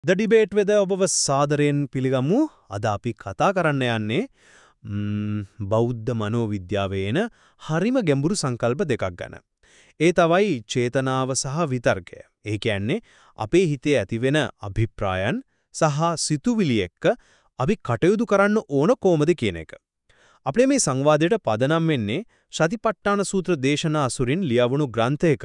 The debate whether ඔබව සාදරයෙන් පිළිගමු අද අපි කතා කරන්න යන්නේ බෞද්ධ මනෝවිද්‍යාවේ එන හරිම ගැඹුරු සංකල්ප දෙකක් ගැන. ඒ තමයි චේතනාව සහ විතර්කය. ඒ කියන්නේ අපේ හිතේ ඇතිවෙන අභිප්‍රායන් සහ සිතුවිලි එක්ක අපි කටයුතු කරන්න ඕන කොහොමද කියන එක. අපේ මේ සංවාදයට පදනම් වෙන්නේ සතිපට්ඨාන සූත්‍ර දේශනා අසුරින් ලියවුණු ග්‍රන්ථයක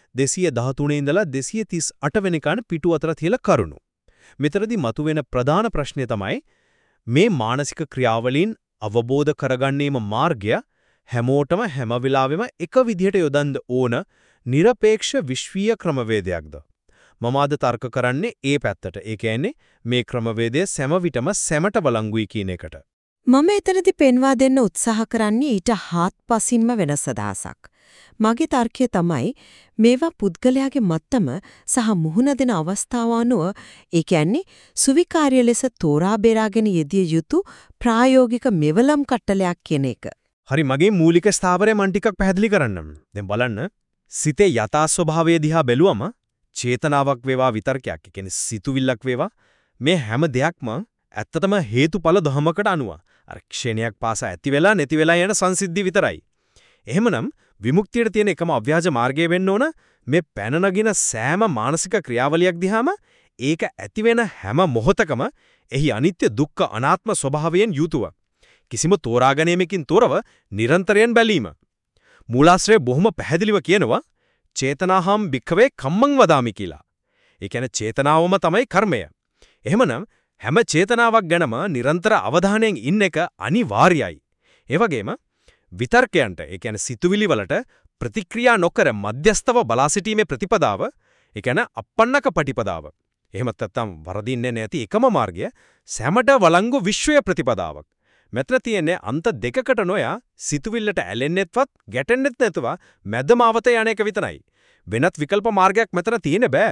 213 ඉඳලා 238 වෙනිකන් පිටු අතර තියලා කරුණු. මෙතරදී මතුවෙන ප්‍රධාන ප්‍රශ්නය තමයි මේ මානසික ක්‍රියාවලින් අවබෝධ කරගන්නේම මාර්ගය හැමෝටම හැම වෙලාවෙම එක විදිහට යොදන්න ඕන নিরপেক্ষ විශ්වීය ක්‍රමවේදයක්ද? මම අද තර්ක කරන්නේ ඒ පැත්තට. ඒ කියන්නේ මේ ක්‍රමවේදය සෑම විටම සැමට වළංගුයි කියන එකට. මම එතනදී පෙන්වා දෙන්න උත්සාහ කරන්නේ ඊට හාත්පසින්ම වෙනස් අදහසක්. මගේ තර්කය තමයි මේවා පුද්ගලයාගේ මත්තම සහ මුහුණ දෙන අවස්ථාව අනුව ඒ කියන්නේ සුවිකාර්ය ලෙස තෝරා බේරාගෙන යෙදිය යුතු ප්‍රායෝගික මෙවලම් කට්ටලයක් කියන එක. හරි මගේ මූලික ස්ථාවරය මන් ටිකක් පැහැදිලි කරන්නම්. දැන් බලන්න සිතේ යථා ස්වභාවය දිහා බැලුවම චේතනාවක් වේවා විතර්කයක් කියන්නේ සිතුවිල්ලක් වේවා මේ හැම දෙයක්ම ඇත්තටම හේතුඵල ධමයකට අනුව අර ක්ෂණයක් පාසා ඇති වෙලා නැති වෙලා යන සංසිද්ධි විතරයි. එහෙමනම් විමුක්තියට තියෙන එකම අව්‍යාජ මාර්ගය වෙන්න ඕන මේ පැන නගින සෑම මානසික ක්‍රියාවලියක් දිහාම ඒක ඇති වෙන හැම මොහොතකම එහි අනිත්‍ය දුක්ඛ අනාත්ම ස්වභාවයෙන් යුතුව කිසිම තෝරාගැනීමකින් තොරව නිරන්තරයෙන් බැලීම. මූලාශ්‍රය බොහොම පැහැදිලිව කියනවා චේතනාහම් භික්ඛවේ කම්මං වදාමි කියලා. ඒ කියන්නේ චේතනාවම තමයි කර්මය. එහෙමනම් හැම චේතනාවක් ගැනම නිරන්තර අවධානයෙන් ඉන්න එක අනිවාර්යයි. ඒ වගේම විතර්කයන්ට ඒ කියන්නේ සිතුවිලි වලට ප්‍රතික්‍රියා නොකර මධ්‍යස්තව බලා සිටීමේ ප්‍රතිපදාව ඒ කියන්නේ අපන්නක පටිපදාව. එහෙමත් නැත්නම් වරදින්නේ නැති එකම මාර්ගය සැමට වළංගු විශ්වය ප්‍රතිපදාවක්. මෙතන තියෙන්නේ අන්ත දෙකකට නොයා සිතුවිල්ලට ඇලෙන්නෙත්වත් ගැටෙන්නෙත් නැතුව මැදමාවත යන එක විතරයි. වෙනත් විකල්ප මාර්ගයක් මෙතන තියෙන්න බෑ.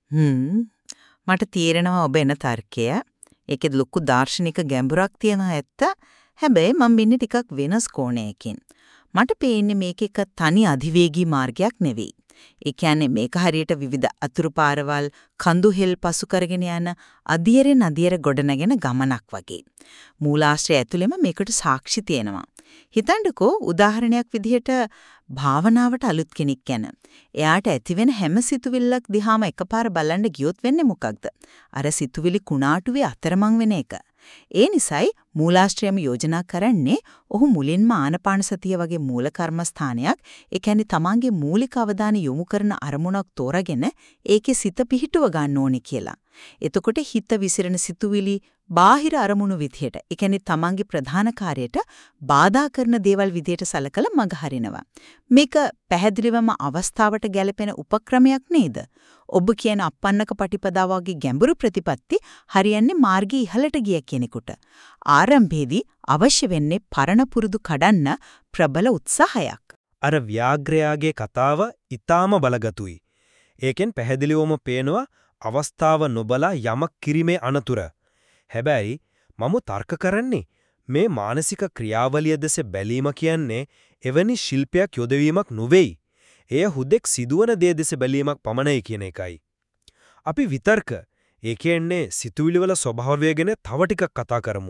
මට තේරෙනවා ඔබ එන තර්කය. ඒකේ ලොකු දාර්ශනික ගැඹුරක් තියෙනවා ඇත්ත. හැබැයි මම ඉන්නේ ටිකක් වෙනස් කෝණයකින්. මට පේන්නේ මේක එක තනි අධිවේගී මාර්ගයක් නෙවෙයි. ඒ කියන්නේ මේක හරියට විවිධ අතුරු පාරවල් කඳු හෙල් පසු කරගෙන යන අධියරෙන් අධියර ගොඩනගෙන ගමනක් වගේ. මූලාශ්‍රය ඇතුළෙම මේකට සාක්ෂි තියෙනවා. හිතන්නකෝ උදාහරණයක් විදිහට භාවනාවට අලුත් කෙනෙක් ගැන. එයාට ඇතිවෙන හැම සිතුවිල්ලක් දිහාම එකපාර බලන්න ගියොත් වෙන්නේ මොකක්ද? අර සිතුවිලි කුණාටුවේ අතරමං වෙන එක. ඒ නිසායි මූලාශ්‍රයම යෝජනා කරන්නේ ඔහු මුලින්ම ආනපාන සතිය වගේ මූල කර්මස්ථානයක් ඒ කියන්නේ තමන්ගේ මූලික අවධානය යොමු කරන අරමුණක් තෝරාගෙන ඒකේ සිත පිහිටුව ගන්න ඕනේ කියලා. එතකොට හිත විසිරෙන සිතුවිලි බාහිර අරමුණු විදියට ඒ කියන්නේ තමන්ගේ ප්‍රධාන කාර්යයට බාධා කරන දේවල් විදියට සලකලා මඟ හරිනවා. මේක පැහැදිලිවම අවස්ථාවට ගැලපෙන උපක්‍රමයක් නේද? ඔබ කියන අපන්නක පටිපදාව වගේ ගැඹුරු ප්‍රතිපත්ති හරියන්නේ මාර්ගයේ ඉහළට ගිය කෙනෙකුට. ආරම්භයේදී අවශ්‍ය වෙන්නේ පරණ පුරුදු කඩන්න ප්‍රබල උත්සාහයක්. අර ව්‍යාග්‍රයාගේ කතාව ඊටාම බලගතුයි. ඒකෙන් පැහැදිලිවම පේනවා අවස්ථාව නොබලා යමක් කිරීමේ අනතුර. හැබැයි මම තර්ක කරන්නේ මේ මානසික ක්‍රියාවලිය දෙස බැලීම කියන්නේ එවැනි ශිල්පයක් යොදවීමක් නොවේයි. එය හුදෙක් සිදුවන දේ දෙස බැලීමක් පමණයි කියන එකයි. අපි විතර්ක ඒ කියන්නේ සිතුවිලි වල ස්වභාවය ගැන තව ටිකක් කතා කරමු.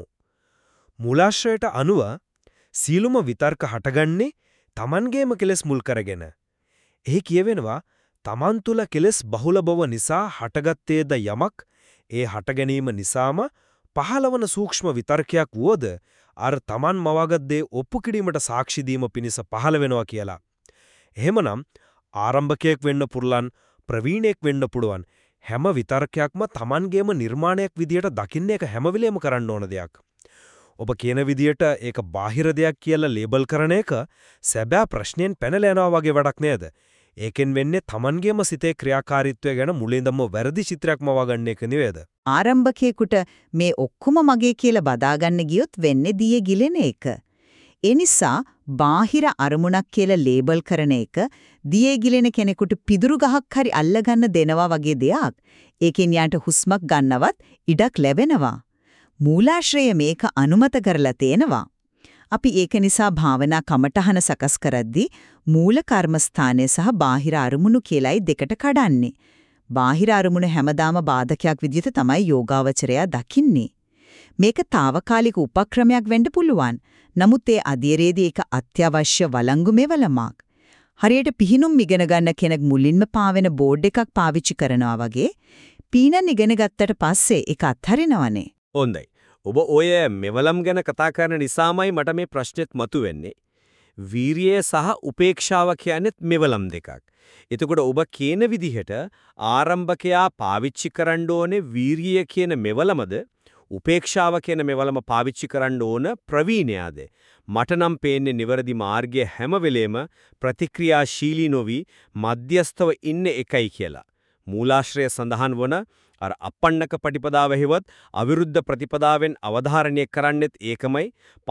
මූලාශ්‍රයට අනුව සීලුම විතර්ක හටගන්නේ Tamanගේම කෙලෙස් මුල් කරගෙන. එහි කියවෙනවා Taman තුල කෙලෙස් බහුල බව නිසා හටගත්තේද යමක් ඒ හට ගැනීම නිසාම පහළවන සූක්ෂම විතර්කයක් වුවද අර Taman මවාගත් දේ ඔප්පු කිරීමට සාක්ෂි දීම පිණිස පහළ වෙනවා කියලා. එහෙමනම් ආරම්භකයෙක් වෙන්න පුරුලන් ප්‍රවීණයෙක් වෙන්න පුළුවන් හැම විතර්කයක්ම Tamanගේම නිර්මාණයක් විදියට දකින්න එක හැම වෙලේම කරන්න ඕන දෙයක්. ඔබ කියන විදියට ඒක බාහිර දෙයක් කියලා ලේබල් කරන එක සැබෑ ප්‍රශ්නෙන් පැනලා යනවා වගේ වැඩක් නේද? ඒකෙන් වෙන්නේ Tamanගේම සිතේ ක්‍රියාකාරීත්වය ගැන මුලින්දම වැරදි චිත්‍රයක් මවා ගන්න එක නෙවෙයිද? ආරම්භකයෙකුට මේ ඔක්කොම මගේ කියලා බදාගන්න ගියොත් වෙන්නේ දියේ ගිලෙන එක. ඒ නිසා බාහිර අරමුණක් කියලා ලේබල් කරන එක දියේ ගිලෙන කෙනෙකුට පිදුරු ගහක් හරි අල්ලගන්න දෙනවා වගේ දෙයක්. ඒකෙන් යාට හුස්මක් ගන්නවත් ඉඩක් ලැබෙනවා. මූලාශ්‍රය මේක අනුමත කරලා තේනවා. අපි ඒක නිසා භාවනා කමටහන සකස් කරද්දී මූල කර්මස්ථානය සහ බාහිර අරමුණු කියලායි දෙකට කඩන්නේ. බාහිර අරමුණ හැමදාම බාධකයක් විදිහට තමයි යෝගාවචරයා දකින්නේ. මේක తాවකාලික උපක්‍රමයක් වෙන්න පුළුවන්. නමුත් ඒ අධීරයේදී ඒක අත්‍යවශ්‍ය වළංගු මෙවලමක්. හරියට පිහිනුම් ඉගෙන ගන්න කෙනෙක් මුලින්ම පාවෙන බෝඩ් එකක් පාවිච්චි කරනවා වගේ පීනන් ඉගෙන ගත්තට පස්සේ ඒක අත්හරිනවනේ. හොඳයි. ඔබ ඔය මෙවලම් ගැන කතා කරන නිසාමයි මට මේ ප්‍රශ්නෙත් මතුවෙන්නේ. වීරිය සහ උපේක්ෂාව කියන්නේත් මෙවලම් දෙකක්. එතකොට ඔබ කියන විදිහට ආරම්භකයා පාවිච්චි කරන්න ඕනේ වීරිය කියන මෙවලමද උපේක්ෂාව කියන මෙවලම පාවිච්චි කරන්න ඕන ප්‍රවීණයාද? මට නම් පේන්නේ නිවැරදි මාර්ගය හැම වෙලේම ප්‍රතික්‍රියාශීලී නොවි මධ්‍යස්තව ඉන්න එකයි කියලා. මූලාශ්‍රය සඳහන් වන අර අපන්නක ප්‍රතිපදාව හේවත් අවිරුද්ධ ප්‍රතිපදාවෙන් අවධාරණය කරන්නෙත් ඒකමයි.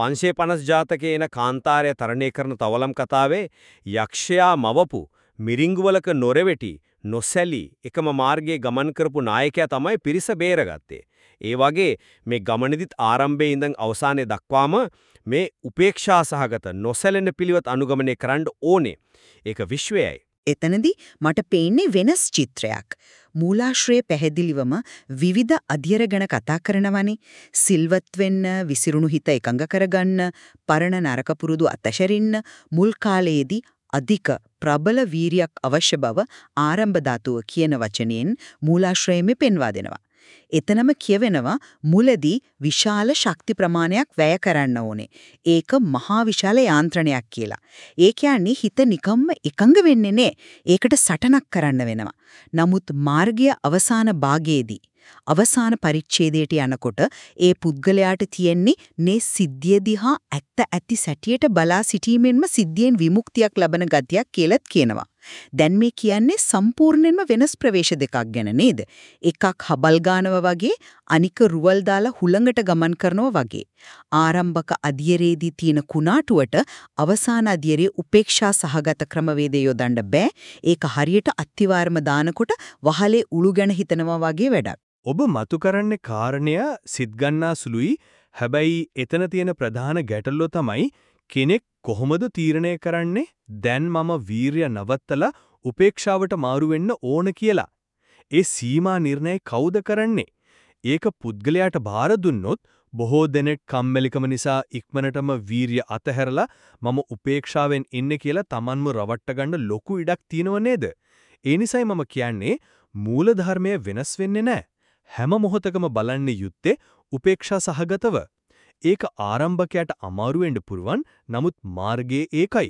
550 ජාතකයේ එන කාන්තාරය තරණය කරන තවලම් කතාවේ යක්ෂයා මවපු මිරිඟුවලක නොරෙවෙටි නොසැලී එකම මාර්ගයේ ගමන් කරපු නායකයා තමයි පිරිස බේරගත්තේ. ඒ වගේ මේ ගමනේදීත් ආරම්භයේ ඉඳන් අවසානයේ දක්වාම මේ උපේක්ෂා සහගත නොසැලෙන පිළිවෙත් අනුගමනය කරන්න ඕනේ. ඒක විශ්වයයි. එතනදී මට පේන්නේ වෙනස් චිත්‍රයක්. මූලාශ්‍රයේ පැහැදිලිවම විවිධ අධ්‍යයන ගැන කතා කරනවනේ. සිල්වත් වෙන්න, විසිරුණු හිත එකඟ කරගන්න, පරණ නරක පුරුදු අතහැරින්න මුල් කාලයේදී අධික ප්‍රබල වීරියක් අවශ්‍ය බව ආරම්භ ධාතුව කියන වචනයෙන් මූලාශ්‍රයෙම පෙන්වා දෙනවා. එතනම කියවෙනවා මුලදී විශාල ශක්ති ප්‍රමාණයක් වැය කරන්න ඕනේ. ඒක මහා විශාල යාන්ත්‍රණයක් කියලා. ඒ කියන්නේ හිත නිකම්ම එකඟ වෙන්නේ නෑ. ඒකට සටනක් කරන්න වෙනවා. නමුත් මාර්ගය අවසාන භාගයේදී අවසාන පරිච්ඡේදයට යනකොට ඒ පුද්ගලයාට තියෙන්නේ නේ සිද්ධිය දිහා ඇත්ත සැටියට බලා සිටීමෙන්ම සිද්ධියෙන් විමුක්තියක් ලබන ගතියක් කියලාත් කියනවා. දැන් මේ කියන්නේ සම්පූර්ණයෙන්ම වෙනස් ප්‍රවේශ දෙකක් ගැන නේද? එකක් හබල් ගානව වගේ අනික රුවල් දාලා හුළඟට ගමන් කරනවා වගේ. ආරම්භක අධ්‍යයනයේදී තියෙන කුණාටුවට අවසාන අධ්‍යයනයේ උපේක්ෂා සහගත ක්‍රමවේදය යොදන්න බෑ. ඒක හරියට අත්තිවාරම දානකොට වහලේ උළු ගැන හිතනවා වගේ වැඩක්. ඔබ මතු කරන්නේ කාරණය සිත් ගන්නා සුළුයි. හැබැයි එතන තියෙන ප්‍රධාන ගැටලුව තමයි කෙනෙක් කොහොමද තීරණය කරන්නේ දැන් මම වීරිය නවත්තලා උපේක්ෂාවට මාරු වෙන්න ඕන කියලා. ඒ සීමා නිර්ණය කවුද කරන්නේ? ඒක පුද්ගලයාට බාර දුන්නොත් බොහෝ දෙනෙක් කම්මැලිකම නිසා ඉක්මනටම වීරිය අතහැරලා මම උපේක්ෂාවෙන් ඉන්නේ කියලා Tamanම රවට්ට ගන්න ලොකු ඉඩක් තියෙනව නේද? ඒ නිසයි මම කියන්නේ මූල ධර්මය වෙනස් වෙන්නේ නැහැ. හැම මොහොතකම බලන්නේ යුත්තේ උපේක්ෂා සහගතව. ඒක ආරම්භකයට අමාරු වෙන්න පුරුවන්. නමුත් මාර්ගයේ ඒකයි.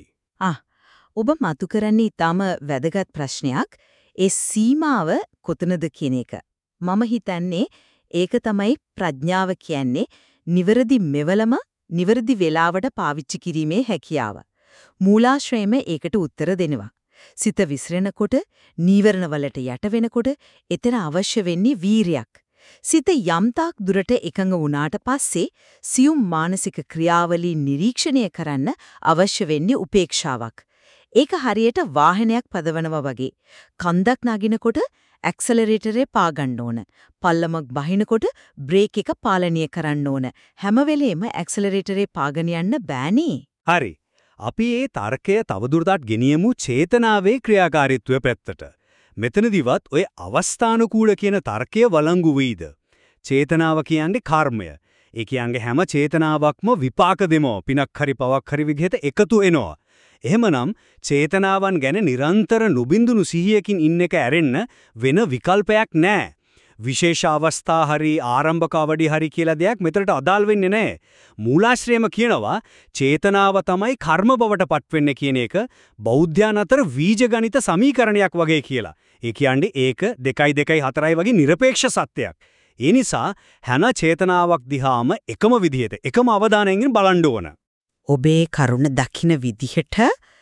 ඔබ මතු කරන්නේ ඊටම වැදගත් ප්‍රශ්නයක්. ඒ සීමාව කොතනද කියන එක. මම හිතන්නේ ඒක තමයි ප්‍රඥාව කියන්නේ. නිවැරදි මෙවලම නිවැරදි වේලාවට පාවිච්චි කිරීමේ හැකියාව. මූලාශ්‍රයම ඒකට උත්තර දෙනවා. සිත විසිරෙනකොට, නීවරණ වලට යට වෙනකොට එතන අවශ්‍ය වෙන්නේ වීරියක්. සිත යම්තාක් දුරට එකඟ වුණාට පස්සේ සියුම් මානසික ක්‍රියාවලි නිරීක්ෂණය කරන්න අවශ්‍ය වෙන්නේ උපේක්ෂාවක්. ඒක හරියට වාහනයක් පදවනවා වගේ. කන්දක් නගිනකොට ඇක්සලරේටරේ පා ගන්න ඕන. පල්ලමක් බහිනකොට බ්‍රේක් එක පාලනය කරන්න ඕන. හැම වෙලෙම ඇක්සලරේටරේ පාගෙන යන්න බෑනේ. හරි. අපි මේ තර්කය තවදුරටත් ගෙනියමු චේතනාවේ ක්‍රියාකාරීත්වය පැත්තට. මෙතනදිවත් ඔය අවස්ථානුකූල කියන තර්කය වළංගු වෙයිද? චේතනාව කියන්නේ කර්මය. ඒ කියන්නේ හැම චේතනාවක්ම විපාක දෙමෝ පිනක් හරි පවක් හරි විදිහට එකතු වෙනවා. එහෙමනම් චේතනාවන් ගැන නිරන්තර නොබින්දුණු සිහියකින් ඉන්න එක ඇරෙන්න වෙන විකල්පයක් නැහැ. විශේෂ අවස්ථා හරි ආරම්භක අවඩි හරි කියලා දෙයක් මෙතනට අදාළ වෙන්නේ නැහැ. මූලාශ්‍රයම කියනවා චේතනාව තමයි කර්ම බවට පත්වෙන්නේ කියන එක බෞද්ධයන් අතර වීජගණිත සමීකරණයක් වගේ කියලා. ඒ කියන්නේ ඒක 2 2 4 වගේ নিরপেক্ষ සත්‍යයක්. ඒ නිසා හැම චේතනාවක් දිහාම එකම විදිහට එකම අවධානයෙන් බලන්න ඕන. ඔබේ කරුණ දකින්න විදිහට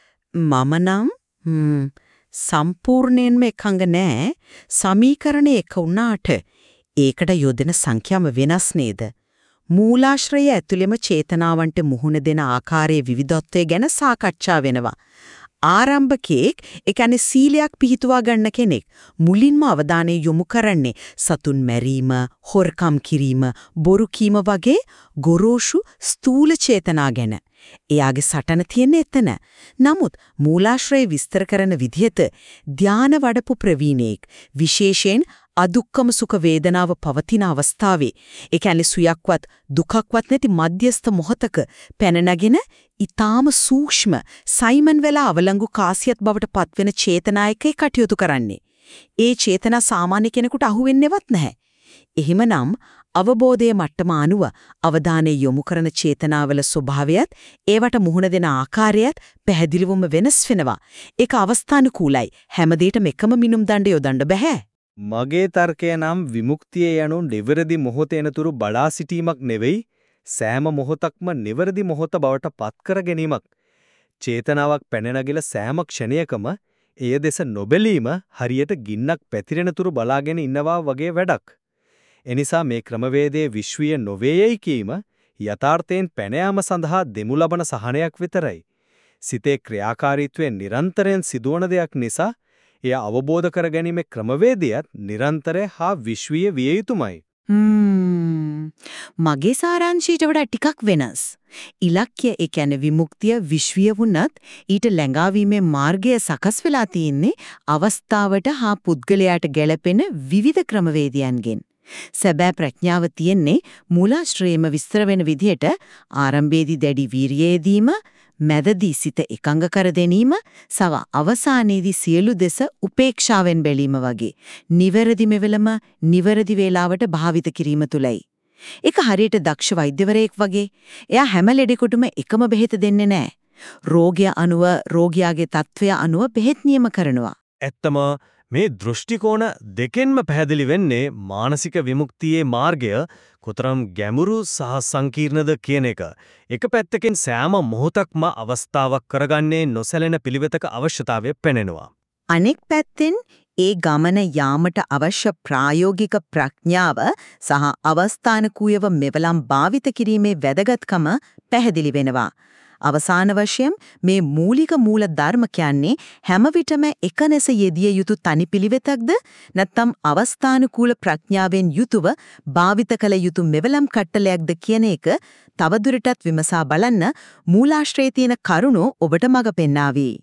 මම නම් සම්පූර්ණයෙන්ම එකඟ නෑ. සමීකරණේ එක වුණාට ඒකට යොදන සංඛ්‍යාව වෙනස් නේද? මූලාශ්‍රය ඇතුළෙම චේතනාවන්ට මුහුණ දෙන ආකාරයේ විවිධත්වය ගැන සාකච්ඡා වෙනවා. ආරම්භකෙක් ඒ කියන්නේ සීලයක් පිහිටුවා ගන්න කෙනෙක් මුලින්ම අවධානය යොමු කරන්නේ සතුන් මැරීම, හොරකම් කිරීම, බොරු කීම වගේ ගොරෝසු ස්ථූල චේතනා ගැන. එයාගේ සටන තියෙන්නේ එතන. නමුත් මූලාශ්‍රය විස්තර කරන විදිහට ධාන වඩපු ප්‍රවීණෙක් විශේෂයෙන් අදුක්කම සුඛ වේදනාව පවතින අවස්ථාවේ ඒ කියන්නේ සුයක්වත් දුකක්වත් නැති මධ්‍යස්ථ මොහතක පැන නගින ඊටාම සූක්ෂම සයිමන් වෙලා අවලංගු කාසියත් බවට පත්වෙන චේතනායකේ කටයුතු කරන්නේ. ඒ චේතනා සාමාන්‍ය කෙනෙකුට අහුවෙන්නේවත් නැහැ. එහෙමනම් අවබෝධයේ මට්ටම අනුව අවධානය යොමු කරන චේතනාවල ස්වභාවයත් ඒවට මුහුණ දෙන ආකාරයත් පැහැදිලිවම වෙනස් වෙනවා. ඒක අවස්ථානුකූලයි. හැමදේටම එකම මිනුම් දණ්ඩ යොදන්න බෑ. මගේ තර්කය නම් විමුක්තිය යනු නිවැරදි මොහොතේ එනතුරු බලා සිටීමක් නෙවෙයි සෑම මොහොතක්ම නිවැරදි මොහොත බවට පත් කර ගැනීමක්. චේතනාවක් පැන නගිලා සෑම ක්ෂණයකම එය දෙස නොබැලීම හරියට ගින්නක් පැතිරෙනතුරු බලාගෙන ඉන්නවා වගේ වැඩක්. එනිසා මේ ක්‍රමවේදයේ විශ්වීය නොවේයයි කීම යථාර්ථයෙන් පැන යාම සඳහා දෙමු ලබන සහනයක් විතරයි. සිතේ ක්‍රියාකාරීත්වය නිරන්තරයෙන් සිදුවන දෙයක් නිසා එය අවබෝධ කරගැනීමේ ක්‍රමවේදයත් නිරන්තරය හා විශ්වීය විය යුතුමයි. මගේ සාරාංශයට වඩා ටිකක් වෙනස්. ඉලක්කය ඒ කියන්නේ විමුක්තිය විශ්වීය වුණත් ඊට ළඟාවීමේ මාර්ගය සකස් වෙලා තියෙන්නේ අවස්ථාවට හා පුද්ගලයාට ගැළපෙන විවිධ ක්‍රමවේදයන්ගෙන්. සැබෑ ප්‍රඥාව තියෙන්නේ මූලාශ්‍රයේම විස්තර වෙන විදිහට ආරම්භයේදී දැඩි වීරියේදීම මැදදී සිත එකඟ කර ගැනීම සව අවසානයේදී සියලු දෙස උපේක්ෂාවෙන් බැලීම වගේ නිවැරදි මෙවලම නිවැරදි වේලාවට භාවිත කිරීම තුලයි. ඒක හරියට දක්ෂ වෛද්‍යවරයෙක් වගේ. එයා හැම ලෙඩෙකුටම එකම බෙහෙත දෙන්නේ නැහැ. රෝගය අනුව රෝගියාගේ තත්ත්වය අනුව බෙහෙත් නියම කරනවා. ඇත්තම මේ දෘෂ්ටි කෝණ දෙකෙන්ම පැහැදිලි වෙන්නේ මානසික විමුක්තියේ මාර්ගය කොතරම් ගැඹුරු සහ සංකීර්ණද කියන එක. එක පැත්තකින් සෑම මොහොතක්ම අවස්ථාවක් කරගන්නේ නොසැලෙන පිළිවෙතක අවශ්‍යතාවය පෙනෙනවා. අනෙක් පැත්තෙන් ඒ ගමන යාමට අවශ්‍ය ප්‍රායෝගික ප්‍රඥාව සහ අවස්ථානුකූලව මෙවලම් භාවිත කිරීමේ වැදගත්කම පැහැදිලි වෙනවා. අවසාන වශයෙන් මේ මූලික මූල ධර්ම කියන්නේ හැම විටම එකනස යෙදිය යුතු තනි පිළිවෙතක්ද නැත්නම් අවස්ථානුකූල ප්‍රඥාවෙන් යුතුව භාවිත කළ යුතු මෙවලම් කට්ටලයක්ද කියන එක තවදුරටත් විමසා බලන්න මූලාශ්‍රයේ තියෙන කරුණු ඔබට මඟ පෙන්නාවි.